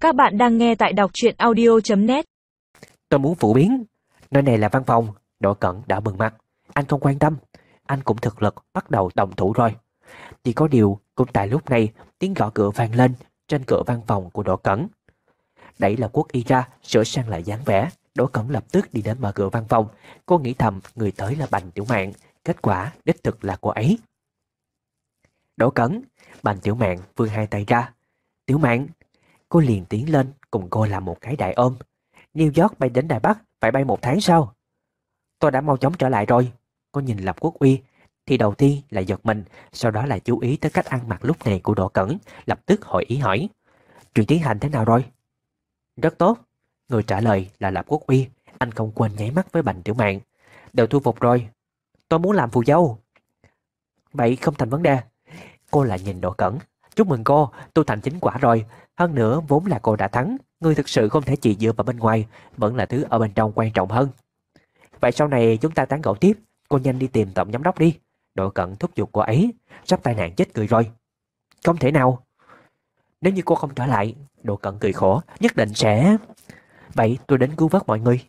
Các bạn đang nghe tại đọc truyện audio.net. Tôi muốn phổ biến. Nơi này là văn phòng. Đỗ Cẩn đã bừng mặt. Anh không quan tâm. Anh cũng thực lực bắt đầu động thủ rồi. Chỉ có điều cũng tại lúc này tiếng gõ cửa vang lên trên cửa văn phòng của Đỗ Cẩn. Đẩy là Quốc Y ra, sửa sang lại dáng vẻ. Đỗ Cẩn lập tức đi đến mở cửa văn phòng. Cô nghĩ thầm người tới là Bành Tiểu Mạn. Kết quả đích thực là cô ấy. Đỗ Cẩn. Bành Tiểu Mạn vươn hai tay ra. Tiểu Mạn. Cô liền tiến lên cùng cô làm một cái đại ôm. New York bay đến Đài Bắc phải bay 1 tháng sau. Tôi đã mau chóng trở lại rồi. Cô nhìn Lập Quốc Uy thì đầu tiên là giật mình, sau đó là chú ý tới cách ăn mặc lúc này của Đỗ Cẩn, lập tức hội ý hỏi. Chuyện tiến hành thế nào rồi? Rất tốt. Người trả lời là Lập Quốc Uy. Anh không quên nháy mắt với Bành Tiểu Mạn. Đều thu phục rồi. Tôi muốn làm phù dâu. Vậy không thành vấn đề. Cô lại nhìn Đỗ Cẩn. Chúc mừng cô, tu thành chính quả rồi. Hơn nữa vốn là cô đã thắng. Ngươi thực sự không thể chỉ dựa vào bên ngoài, vẫn là thứ ở bên trong quan trọng hơn. Vậy sau này chúng ta tán gẫu tiếp. Cô nhanh đi tìm tổng giám đốc đi. Đỗ Cẩn thúc giục cô ấy. Sắp tai nạn chết người rồi. Không thể nào. Nếu như cô không trở lại, Đỗ Cẩn cười khổ, nhất định sẽ... Vậy tôi đến cứu vớt mọi người.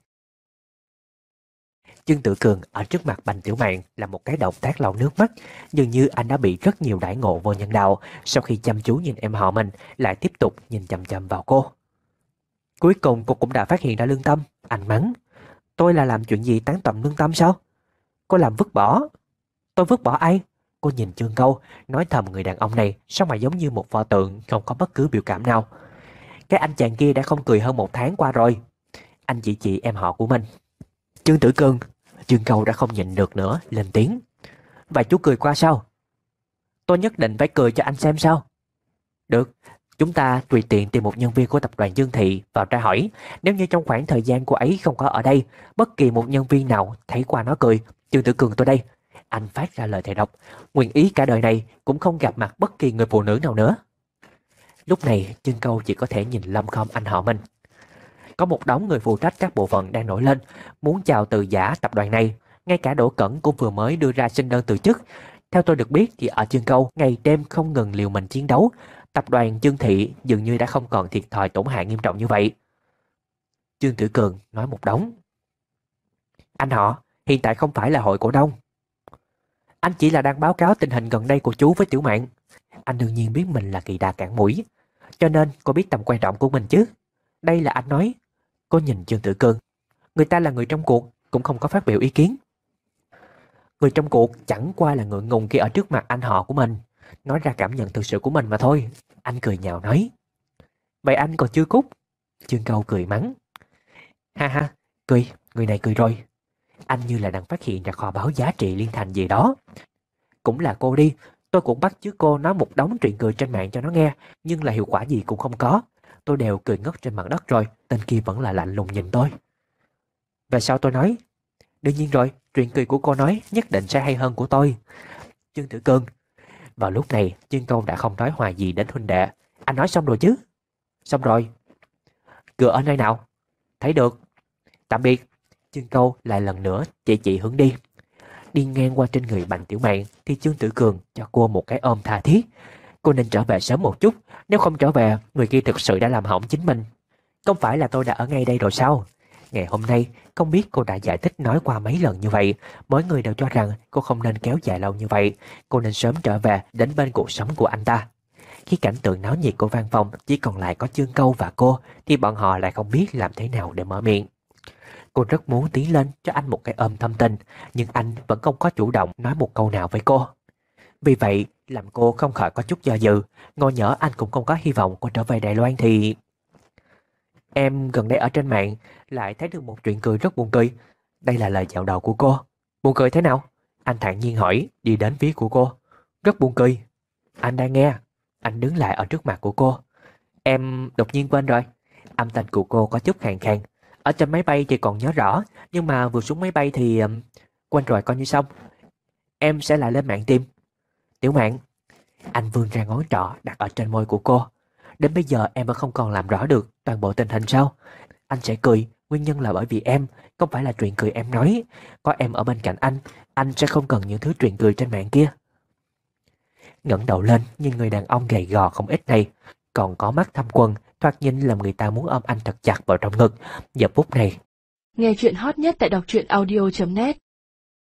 Dương Tử Cường ở trước mặt Bành Tiểu Mạn là một cái động tác lau nước mắt, dường như anh đã bị rất nhiều đãi ngộ vô nhân đạo. Sau khi chăm chú nhìn em họ mình, lại tiếp tục nhìn chằm chằm vào cô. Cuối cùng cô cũng đã phát hiện ra lương tâm. Anh mắng. Tôi là làm chuyện gì tán tầm lương tâm sao? Cô làm vứt bỏ. Tôi vứt bỏ ai? Cô nhìn Trương Câu, nói thầm người đàn ông này sao mà giống như một pho tượng, không có bất cứ biểu cảm nào. Cái anh chàng kia đã không cười hơn 1 tháng qua rồi. Anh chỉ em họ của mình. Trương Tử Cường. Trương Câu đã không nhịn được nữa, lên tiếng. Và chú cười qua sao? Tôi nhất định phải cười cho anh xem sao? Được, chúng ta tùy tiện tìm một nhân viên của tập đoàn Dương Thị vào tra hỏi. Nếu như trong khoảng thời gian cô ấy không có ở đây, bất kỳ một nhân viên nào thấy qua nó cười. Trương Tử Cường tôi đây. Anh phát ra lời thề độc, nguyện ý cả đời này cũng không gặp mặt bất kỳ người phụ nữ nào nữa. Lúc này Trương Câu chỉ có thể nhìn Lâm Khâm anh họ mình. Có một đống người phụ trách các bộ phận đang nổi lên, muốn chào từ giã tập đoàn này. Ngay cả Đỗ Cẩn cũng vừa mới đưa ra xin đơn từ chức. Theo tôi được biết thì ở Trương Câu ngày đêm không ngừng liều mình chiến đấu. Tập đoàn Dương Thị dường như đã không còn thiệt thòi tổn hại nghiêm trọng như vậy. Trương Tử Cường nói một đống. Anh họ, hiện tại không phải là hội cổ đông. Anh chỉ là đang báo cáo tình hình gần đây của chú với Tiểu Mạn. Anh đương nhiên biết mình là kỳ đà cản mũi, cho nên cô biết tầm quan trọng của mình chứ. Đây là anh nói. Cô nhìn Trương Tử Cường. Người ta là người trong cuộc, cũng không có phát biểu ý kiến. Người trong cuộc chẳng qua là ngượng ngùng khi ở trước mặt anh họ của mình, nói ra cảm nhận thực sự của mình mà thôi. Anh cười nhạo nói. Vậy anh còn chưa cút? Trương Câu cười mắng. Ha ha, cười, người này cười rồi. Anh như là đang phát hiện ra kho báu giá trị liên thành gì đó. Cũng là cô đi, tôi cũng bắt chước cô nói một đống chuyện cười trên mạng cho nó nghe, nhưng là hiệu quả gì cũng không có. Tôi đều cười ngất trên mặt đất rồi, tên kia vẫn là lạnh lùng nhìn tôi. Về sau tôi nói, đương nhiên rồi, chuyện cười của cô nói nhất định sẽ hay hơn của tôi. Trương Tử Cường. Vào lúc này, Trương Câu đã không nói hoài gì đến huynh đệ. Anh nói xong rồi chứ? Xong rồi. Cửa ở nơi nào? Thấy được. Tạm biệt. Trương Câu lại lần nữa chỉ hướng đi. Đi ngang qua trên người Bành Tiểu Mạn thì Trương Tử Cường cho cô một cái ôm tha thiết. Cô nên trở về sớm một chút, nếu không trở về, người kia thực sự đã làm hỏng chính mình. Không phải là tôi đã ở ngay đây rồi sao? Ngày hôm nay, không biết cô đã giải thích nói qua mấy lần như vậy, mỗi người đều cho rằng cô không nên kéo dài lâu như vậy, cô nên sớm trở về đến bên cuộc sống của anh ta. Khi cảnh tượng náo nhiệt của văn phòng chỉ còn lại có Trương Câu và cô, thì bọn họ lại không biết làm thế nào để mở miệng. Cô rất muốn tiến lên cho anh một cái ôm thâm tình, nhưng anh vẫn không có chủ động nói một câu nào với cô. Vì vậy, làm cô không khỏi có chút do dự. Ngồi nhỡ anh cũng không có hy vọng cô trở về Đài Loan thì... Em gần đây ở trên mạng lại thấy được một chuyện cười rất buồn cười. Đây là lời dạo đầu của cô. Buồn cười thế nào? Anh thản nhiên hỏi, đi đến phía của cô. Rất buồn cười. Anh đang nghe. Anh đứng lại ở trước mặt của cô. Em đột nhiên quên rồi. Âm thanh của cô có chút khàn khàn. Ở trên máy bay thì còn nhớ rõ, nhưng mà vừa xuống máy bay thì... quên rồi, coi như xong. Em sẽ lại lên mạng tìm. Tiểu Mạn. Anh vươn ra ngón trỏ đặt ở trên môi của cô. Đến bây giờ em vẫn không còn làm rõ được toàn bộ tình hình sao? Anh sẽ cười, nguyên nhân là bởi vì em, không phải là chuyện cười em nói. Có em ở bên cạnh anh sẽ không cần những thứ chuyện cười trên mạng kia. Ngẩng đầu lên nhìn người đàn ông gầy gò không ít này, còn có mắt thâm quầng, thoạt thoạt nhìn làm người ta muốn ôm anh thật chặt vào trong ngực. Giờ phút này, Nghe chuyện hot nhất tại đọc truyện audio.net